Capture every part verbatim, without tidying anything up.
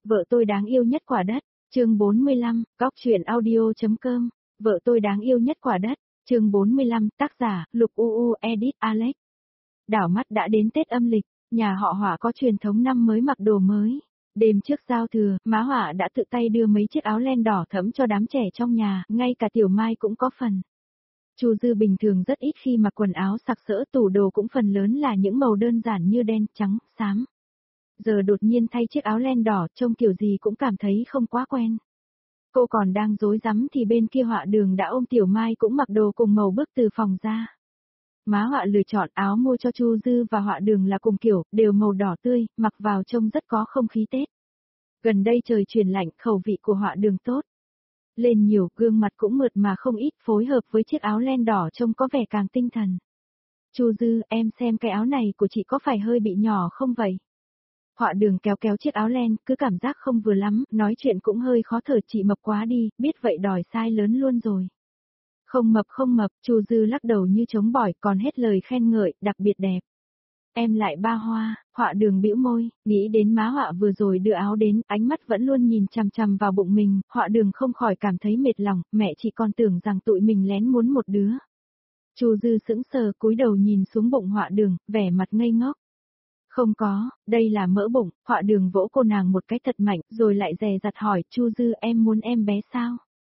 Vợ tôi đáng yêu nhất quả đất, chương bốn mươi lăm, góc truyện audio.com, vợ tôi đáng yêu nhất quả đất, chương bốn mươi lăm, tác giả, Lục u u, edit, Alex. Đảo mắt đã đến Tết âm lịch, nhà họ Họa có truyền thống năm mới mặc đồ mới. Đêm trước giao thừa, má Họa đã tự tay đưa mấy chiếc áo len đỏ thẫm cho đám trẻ trong nhà, ngay cả Tiểu Mai cũng có phần. Chu Dư bình thường rất ít khi mặc quần áo sặc sỡ, tủ đồ cũng phần lớn là những màu đơn giản như đen, trắng, xám. Giờ đột nhiên thay chiếc áo len đỏ, trông kiểu gì cũng cảm thấy không quá quen. Cô còn đang rối rắm thì bên kia Họa Đường đã ôm Tiểu Mai cũng mặc đồ cùng màu bước từ phòng ra. Má Họa lựa chọn áo mua cho Chu Dư và Họa Đường là cùng kiểu, đều màu đỏ tươi, mặc vào trông rất có không khí Tết. Gần đây trời chuyển lạnh, khẩu vị của Họa Đường tốt lên nhiều, gương mặt cũng mượt mà không ít, phối hợp với chiếc áo len đỏ trông có vẻ càng tinh thần. Chu Dư, em xem cái áo này của chị có phải hơi bị nhỏ không vậy? Họa Đường kéo kéo chiếc áo len, cứ cảm giác không vừa lắm, nói chuyện cũng hơi khó thở, chị mập quá đi, biết vậy đòi size lớn luôn rồi. Không mập không mập, Chu Dư lắc đầu như chống bỏi, còn hết lời khen ngợi, đặc biệt đẹp. Em lại ba hoa, Họa Đường bĩu môi, nghĩ đến má Họa vừa rồi đưa áo đến, ánh mắt vẫn luôn nhìn chằm chằm vào bụng mình, Họa Đường không khỏi cảm thấy mệt lòng, mẹ chị còn tưởng rằng tụi mình lén muốn một đứa. Chu Dư sững sờ cúi đầu nhìn xuống bụng Họa Đường, vẻ mặt ngây ngốc. Không có, đây là mỡ bụng, Họa Đường vỗ cô nàng một cái thật mạnh, rồi lại dè dặt hỏi, Chu Dư em muốn em bé sao?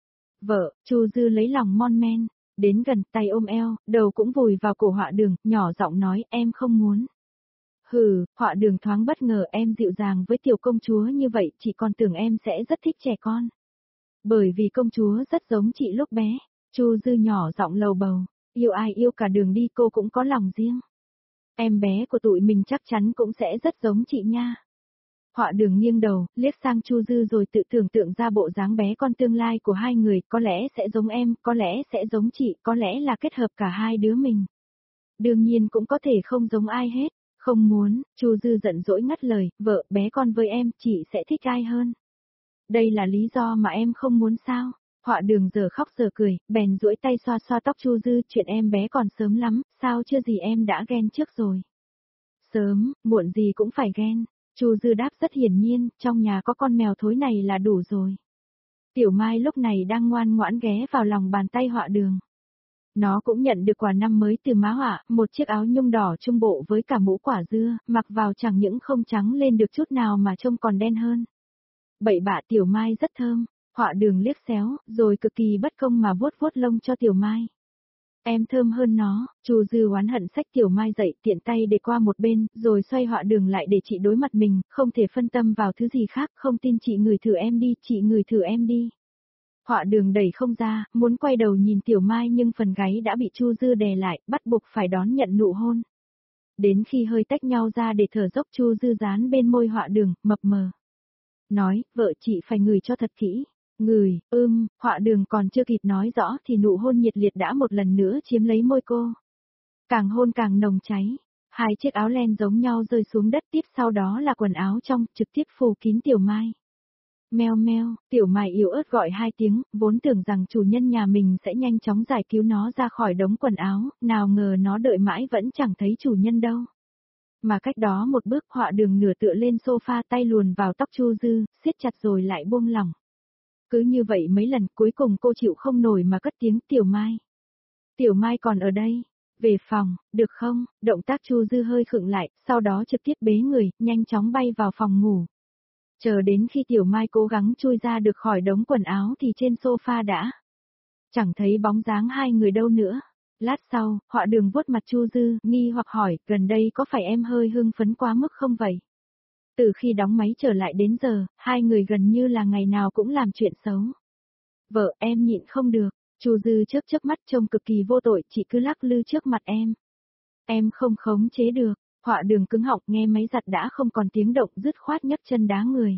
Vợ, Chu Dư lấy lòng mon men, đến gần tay ôm eo, đầu cũng vùi vào cổ Họa Đường, nhỏ giọng nói em không muốn. Hừ, Họa Đường thoáng bất ngờ, em dịu dàng với tiểu công chúa như vậy, chị còn tưởng em sẽ rất thích trẻ con. Bởi vì công chúa rất giống chị lúc bé, Chu Dư nhỏ giọng lầu bầu, yêu ai yêu cả đường đi, cô cũng có lòng riêng. Em bé của tụi mình chắc chắn cũng sẽ rất giống chị nha. Họa Đường nghiêng đầu, liếc sang Chu Dư rồi tự tưởng tượng ra bộ dáng bé con tương lai của hai người, có lẽ sẽ giống em, có lẽ sẽ giống chị, có lẽ là kết hợp cả hai đứa mình. Đương nhiên cũng có thể không giống ai hết, không muốn, Chu Dư giận dỗi ngắt lời, vợ, bé con với em, chị sẽ thích ai hơn. Đây là lý do mà em không muốn sao? Họa Đường giờ khóc giờ cười, bèn duỗi tay xoa xoa tóc Chu Dư, chuyện em bé còn sớm lắm, sao chưa gì em đã ghen trước rồi. Sớm, muộn gì cũng phải ghen. Chu Dư đáp rất hiển nhiên, trong nhà có con mèo thối này là đủ rồi. Tiểu Mai lúc này đang ngoan ngoãn ghé vào lòng bàn tay Họa Đường. Nó cũng nhận được quà năm mới từ má Họa, một chiếc áo nhung đỏ trung bộ với cả mũ quả dưa, mặc vào chẳng những không trắng lên được chút nào mà trông còn đen hơn. Bậy bạ Tiểu Mai rất thơm, Họa Đường liếc xéo, rồi cực kỳ bất công mà vuốt vuốt lông cho Tiểu Mai. Em thơm hơn nó, Chu Dư oán hận xách Tiểu Mai dậy, tiện tay để qua một bên, rồi xoay Họa Đường lại để chị đối mặt mình, không thể phân tâm vào thứ gì khác, không tin chị ngửi thử em đi, chị ngửi thử em đi. Họa Đường đẩy không ra, muốn quay đầu nhìn Tiểu Mai nhưng phần gáy đã bị Chu Dư đè lại, bắt buộc phải đón nhận nụ hôn. Đến khi hơi tách nhau ra để thở dốc, Chu Dư dán bên môi Họa Đường, mập mờ. Nói, vợ chị phải ngửi cho thật kỹ. Ngửi, ưm, Họa Đường còn chưa kịp nói rõ thì nụ hôn nhiệt liệt đã một lần nữa chiếm lấy môi cô. Càng hôn càng nồng cháy, hai chiếc áo len giống nhau rơi xuống đất, tiếp sau đó là quần áo trong, trực tiếp phủ kín Tiểu Mai. Meo meo, Tiểu Mai yếu ớt gọi hai tiếng, vốn tưởng rằng chủ nhân nhà mình sẽ nhanh chóng giải cứu nó ra khỏi đống quần áo, nào ngờ nó đợi mãi vẫn chẳng thấy chủ nhân đâu. Mà cách đó một bước, Họa Đường nửa tựa lên sofa, tay luồn vào tóc Chu Dư, siết chặt rồi lại buông lỏng. Cứ như vậy mấy lần, cuối cùng cô chịu không nổi mà cất tiếng, Tiểu Mai. Tiểu Mai còn ở đây, về phòng, được không? Động tác Chu Dư hơi khựng lại, sau đó trực tiếp bế người, nhanh chóng bay vào phòng ngủ. Chờ đến khi Tiểu Mai cố gắng chui ra được khỏi đống quần áo thì trên sofa đã chẳng thấy bóng dáng hai người đâu nữa. Lát sau, Họa Đường vuốt mặt Chu Dư, nghi hoặc hỏi, gần đây có phải em hơi hưng phấn quá mức không vậy? Từ khi đóng máy trở lại đến giờ, hai người gần như là ngày nào cũng làm chuyện xấu. Vợ, em nhịn không được, Chu Dư chớp chớp mắt trông cực kỳ vô tội, chị cứ lắc lư trước mặt em. Em không khống chế được, Họa Đường cứng họng, nghe máy giặt đã không còn tiếng động, dứt khoát nhấc chân đá người.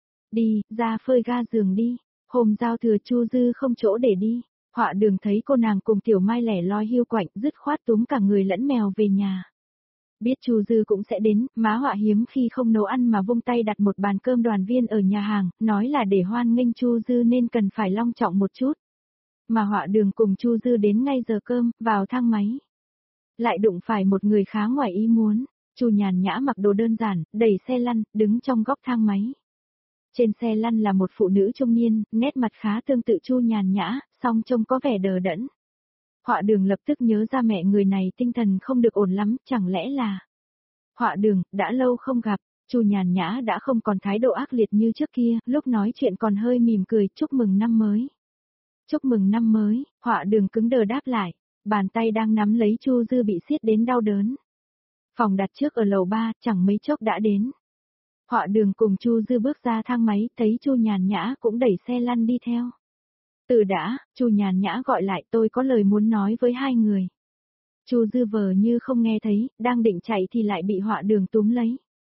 Đi, ra phơi ga giường đi, hôm giao thừa Chu Dư không chỗ để đi. Họa Đường thấy cô nàng cùng Tiểu Mai lẻ loi hiu quạnh, dứt khoát túm cả người lẫn mèo về nhà. Biết Chu Dư cũng sẽ đến, má Họa hiếm khi không nấu ăn mà vung tay đặt một bàn cơm đoàn viên ở nhà hàng, nói là để hoan nghênh Chu Dư nên cần phải long trọng một chút. Mà Họa Đường cùng Chu Dư đến ngay giờ cơm, vào thang máy. Lại đụng phải một người khá ngoài ý muốn, Chu nhàn nhã mặc đồ đơn giản, đẩy xe lăn, đứng trong góc thang máy. Trên xe lăn là một phụ nữ trung niên, nét mặt khá tương tự Chu Nhàn Nhã, song trông có vẻ đờ đẫn. Họa Đường lập tức nhớ ra mẹ người này tinh thần không được ổn lắm, chẳng lẽ là... Họa Đường, đã lâu không gặp, Chu Nhàn Nhã đã không còn thái độ ác liệt như trước kia, lúc nói chuyện còn hơi mỉm cười, chúc mừng năm mới. Chúc mừng năm mới, Họa Đường cứng đờ đáp lại, bàn tay đang nắm lấy Chu Dư bị siết đến đau đớn. Phòng đặt trước ở lầu ba, chẳng mấy chốc đã đến. Họa Đường cùng Chu Dư bước ra thang máy, thấy Chu Nhàn Nhã cũng đẩy xe lăn đi theo. Từ đã, Chu Nhàn Nhã gọi lại, tôi có lời muốn nói với hai người. Chu Dư vờ như không nghe thấy, đang định chạy thì lại bị Họa Đường túm lấy.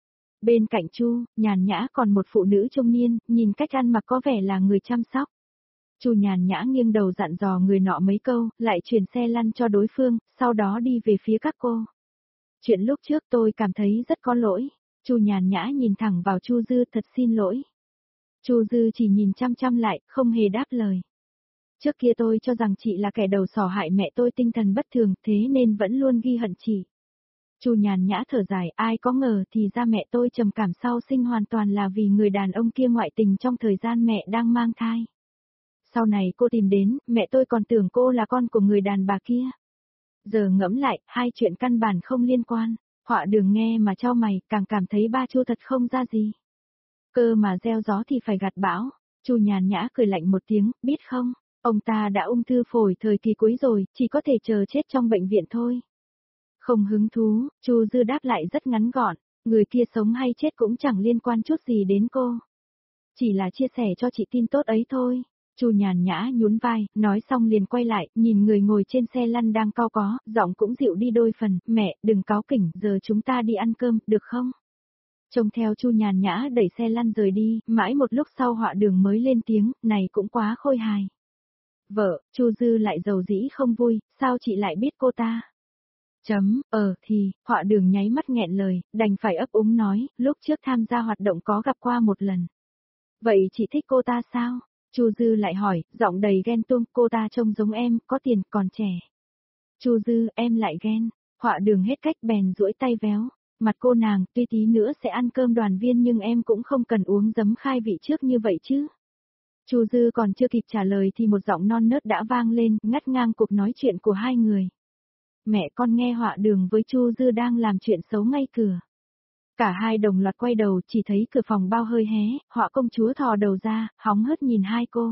Bên cạnh Chu Nhàn Nhã còn một phụ nữ trung niên, nhìn cách ăn mặc có vẻ là người chăm sóc. Chu Nhàn Nhã nghiêng đầu dặn dò người nọ mấy câu, lại chuyển xe lăn cho đối phương, sau đó đi về phía các cô. Chuyện lúc trước tôi cảm thấy rất có lỗi. Chu Nhàn Nhã nhìn thẳng vào Chu Dư, thật xin lỗi. Chu Dư chỉ nhìn chăm chăm lại, không hề đáp lời. Trước kia tôi cho rằng chị là kẻ đầu sỏ hại mẹ tôi tinh thần bất thường, thế nên vẫn luôn ghi hận chị. Chu Nhàn Nhã thở dài, ai có ngờ thì ra mẹ tôi trầm cảm sau sinh hoàn toàn là vì người đàn ông kia ngoại tình trong thời gian mẹ đang mang thai. Sau này cô tìm đến, mẹ tôi còn tưởng cô là con của người đàn bà kia. Giờ ngẫm lại, hai chuyện căn bản không liên quan. Họa Đường nghe mà chau mày, càng cảm thấy ba Chu thật không ra gì. Cơ mà gieo gió thì phải gặt bão. Chu Nhàn Nhã cười lạnh một tiếng, biết không, ông ta đã ung thư phổi thời kỳ cuối rồi, chỉ có thể chờ chết trong bệnh viện thôi. Không hứng thú, Chu Dư đáp lại rất ngắn gọn, người kia sống hay chết cũng chẳng liên quan chút gì đến cô. Chỉ là chia sẻ cho chị tin tốt ấy thôi. Chu Nhàn Nhã nhún vai, nói xong liền quay lại, nhìn người ngồi trên xe lăn đang cau có, giọng cũng dịu đi đôi phần, mẹ, đừng cáu kỉnh, giờ chúng ta đi ăn cơm, được không? Trông theo Chu Nhàn Nhã đẩy xe lăn rời đi, mãi một lúc sau Họa Đường mới lên tiếng, này cũng quá khôi hài. Vợ, Chu Dư lại dầu dĩ không vui, sao chị lại biết cô ta? Chấm, ờ, thì, Họa Đường nháy mắt nghẹn lời, đành phải ấp úng nói, lúc trước tham gia hoạt động có gặp qua một lần. Vậy chị thích cô ta sao? Chu Dư lại hỏi, giọng đầy ghen tuông, cô ta trông giống em, có tiền, còn trẻ. Chu Dư, em lại ghen. Họa Đường hết cách bèn duỗi tay véo. Mặt cô nàng, tuy tí nữa sẽ ăn cơm đoàn viên nhưng em cũng không cần uống giấm khai vị trước như vậy chứ. Chu Dư còn chưa kịp trả lời thì một giọng non nớt đã vang lên, ngắt ngang cuộc nói chuyện của hai người. Mẹ con nghe Họa Đường với Chu Dư đang làm chuyện xấu ngay cửa. Cả hai đồng loạt quay đầu, chỉ thấy cửa phòng bao hơi hé, Họa công chúa thò đầu ra, hóng hớt nhìn hai cô.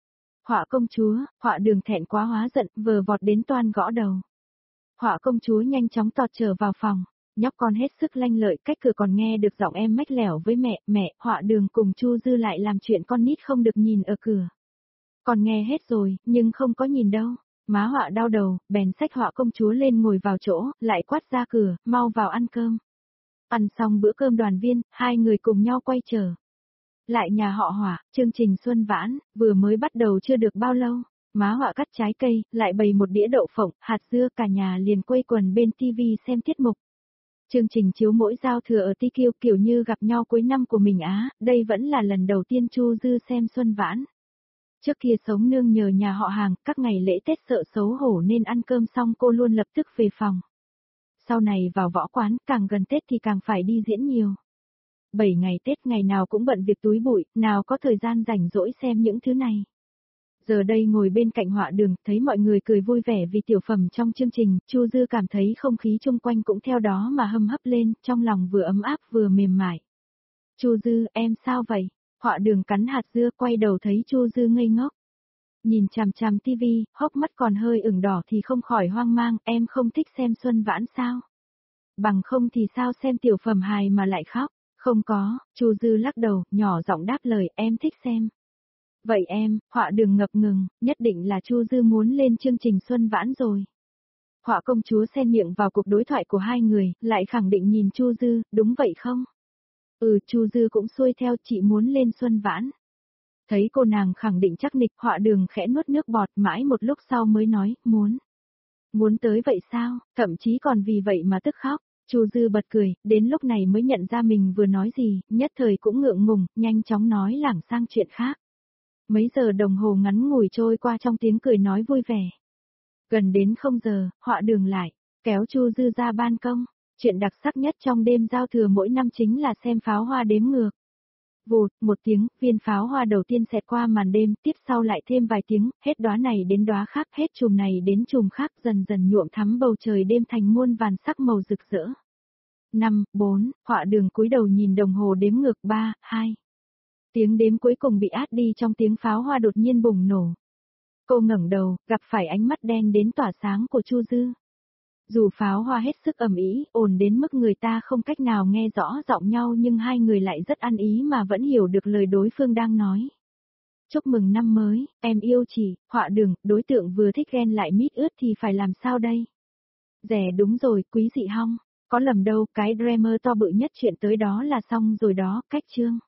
Họa công chúa, Họa Đường thẹn quá hóa giận, vờ vọt đến toan gõ đầu. Họa công chúa nhanh chóng tọt trở vào phòng, nhóc con hết sức lanh lợi, cách cửa còn nghe được giọng em mách lẻo với mẹ, mẹ, Họa Đường cùng Chu Dư lại làm chuyện con nít không được nhìn ở cửa. Còn nghe hết rồi, nhưng không có nhìn đâu. Má Họa đau đầu, bèn xách Họa công chúa lên ngồi vào chỗ, lại quát ra cửa, mau vào ăn cơm. Ăn xong bữa cơm đoàn viên, hai người cùng nhau quay trở lại nhà họ Họa, chương trình Xuân Vãn, vừa mới bắt đầu chưa được bao lâu, má Họa cắt trái cây, lại bày một đĩa đậu phộng, hạt dưa, cả nhà liền quây quần bên tivi xem tiết mục. Chương trình chiếu mỗi giao thừa ở Ti Kiêu kiểu như gặp nhau cuối năm của mình á, đây vẫn là lần đầu tiên Chu Dư xem Xuân Vãn. Trước kia sống nương nhờ nhà họ hàng, các ngày lễ Tết sợ xấu hổ nên ăn cơm xong cô luôn lập tức về phòng. Sau này vào võ quán, càng gần Tết thì càng phải đi diễn nhiều. Bảy ngày Tết ngày nào cũng bận việc túi bụi, nào có thời gian rảnh rỗi xem những thứ này. Giờ đây ngồi bên cạnh Họa Đường, thấy mọi người cười vui vẻ vì tiểu phẩm trong chương trình, Chu Dư cảm thấy không khí chung quanh cũng theo đó mà hâm hấp lên, trong lòng vừa ấm áp vừa mềm mại. Chu Dư, em sao vậy? Họa Đường cắn hạt dưa, quay đầu thấy Chu Dư ngây ngốc. Nhìn chằm chằm tivi, hốc mắt còn hơi ửng đỏ thì không khỏi hoang mang, em không thích xem Xuân Vãn sao? Bằng không thì sao xem tiểu phẩm hài mà lại khóc? Không có, Chu Dư lắc đầu, nhỏ giọng đáp lời, em thích xem. Vậy em, Họa Đường ngập ngừng, nhất định là Chu Dư muốn lên chương trình Xuân Vãn rồi. Họa công chúa xen miệng vào cuộc đối thoại của hai người, lại khẳng định nhìn Chu Dư, đúng vậy không? Ừ, Chu Dư cũng xuôi theo, chị muốn lên Xuân Vãn. Thấy cô nàng khẳng định chắc nịch, Họa Đường khẽ nuốt nước bọt, mãi một lúc sau mới nói, muốn. Muốn tới vậy sao, thậm chí còn vì vậy mà tức khóc. Chu Dư bật cười, đến lúc này mới nhận ra mình vừa nói gì, nhất thời cũng ngượng ngùng, nhanh chóng nói lảng sang chuyện khác. Mấy giờ đồng hồ ngắn ngủi trôi qua trong tiếng cười nói vui vẻ. Gần đến không giờ, Họa Đường lại kéo Chu Dư ra ban công. Chuyện đặc sắc nhất trong đêm giao thừa mỗi năm chính là xem pháo hoa đếm ngược. Vụt, một tiếng, viên pháo hoa đầu tiên xẹt qua màn đêm, tiếp sau lại thêm vài tiếng, hết đóa này đến đóa khác, hết chùm này đến chùm khác, dần dần nhuộm thắm bầu trời đêm thành muôn vàn sắc màu rực rỡ. năm, bốn, họa đường cúi đầu nhìn đồng hồ đếm ngược ba, hai. Tiếng đếm cuối cùng bị át đi trong tiếng pháo hoa đột nhiên bùng nổ. Cô ngẩng đầu, gặp phải ánh mắt đen đến tỏa sáng của Chu Dư. Dù pháo hoa hết sức ầm ĩ, ồn đến mức người ta không cách nào nghe rõ giọng nhau nhưng hai người lại rất ăn ý mà vẫn hiểu được lời đối phương đang nói. Chúc mừng năm mới, em yêu chị, họa đường, đối tượng vừa thích ghen lại mít ướt thì phải làm sao đây? Rẻ đúng rồi, quý dị hong, có lầm đâu, cái dreamer to bự nhất chuyện tới đó là xong rồi đó, cách chương.